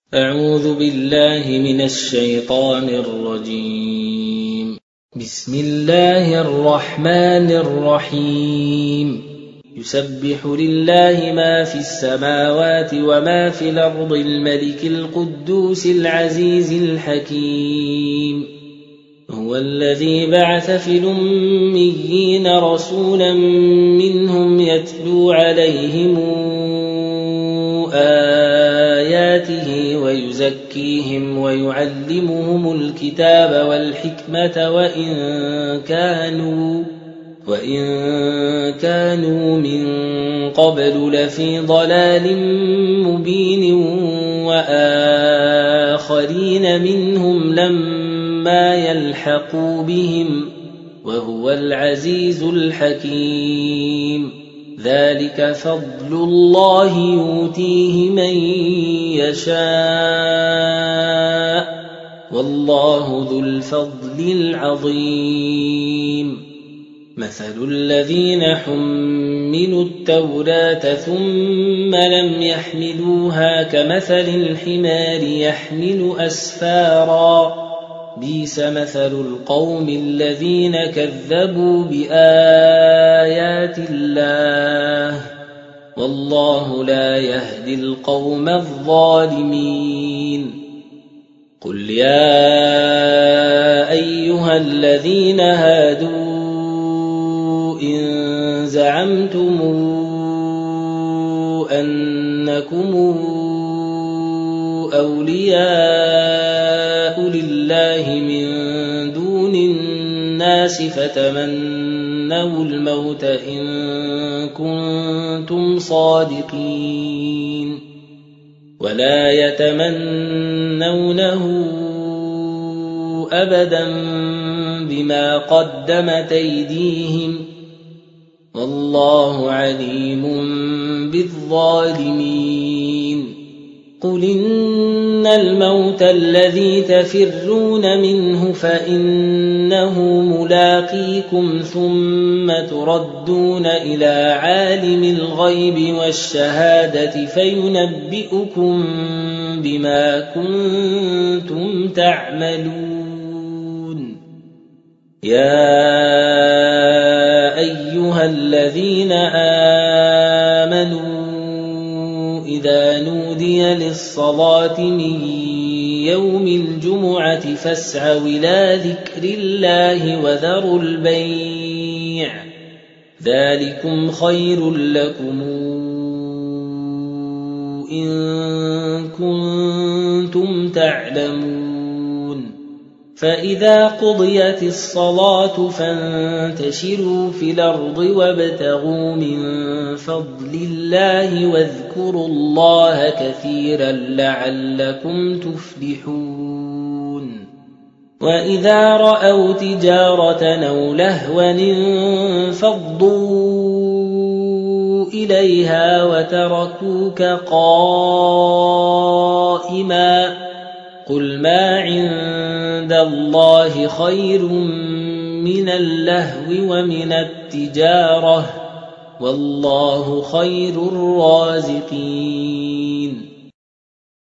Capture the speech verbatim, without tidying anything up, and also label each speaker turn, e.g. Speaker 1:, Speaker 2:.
Speaker 1: أعوذ بالله من الشيطان الرجيم. بسم الله الرحمن الرحيم. يسبح لله ما في السماوات وما في الأرض الملك القدوس العزيز الحكيم. هو الذي بعث في الأميين رسولا منهم يتلو عليهم آياته ويزكيهم ويعلمهم الكتاب والحكمة وإن كانوا وإن كانوا من قبل لفي ضلال مبين وآخرين منهم لما يلحقوا بهم وهو العزيز الحكيم. ذلك فضل الله يؤتيه من يشاء والله ذو الفضل العظيم. مثل الذين حملوا التوراة ثم لم يحملوها كمثل الحمار يحمل أسفارا بئس مثل القوم الذين كذبوا بآيات الله والله لا يهدي القوم الظالمين. قل يا أيها الذين هادوا إن زعمتم أنكم أولياء لله من دون الناس فتمنوا الموت إن كنتم صادقين ولا يتمنونه أبدا بما قدمت أيديهم والله عليم بالظالمين. قل إن الموت الذي تفرون منه فإنه ملاقيكم ثم تردون إلى عالم الغيب والشهادة فينبئكم بما كنتم تعملون. يا أيها الذين آمنوا إذا نودي للصلاة من يوم الجمعة فاسعوا إلى ذكر الله وذروا البيع ذلكم خير لكم إن كنتم تعلمون. فإذا قضيت الصلاة فانتشروا في الأرض وابتغوا من فضل الله واذكروا الله كثيرا لعلكم تفلحون. وإذا رأوا تجارة أو لهوا انفضوا إليها وتركوك قائما قل ما عند الله خير من اللهو ومن التجارة والله خير الرازقين.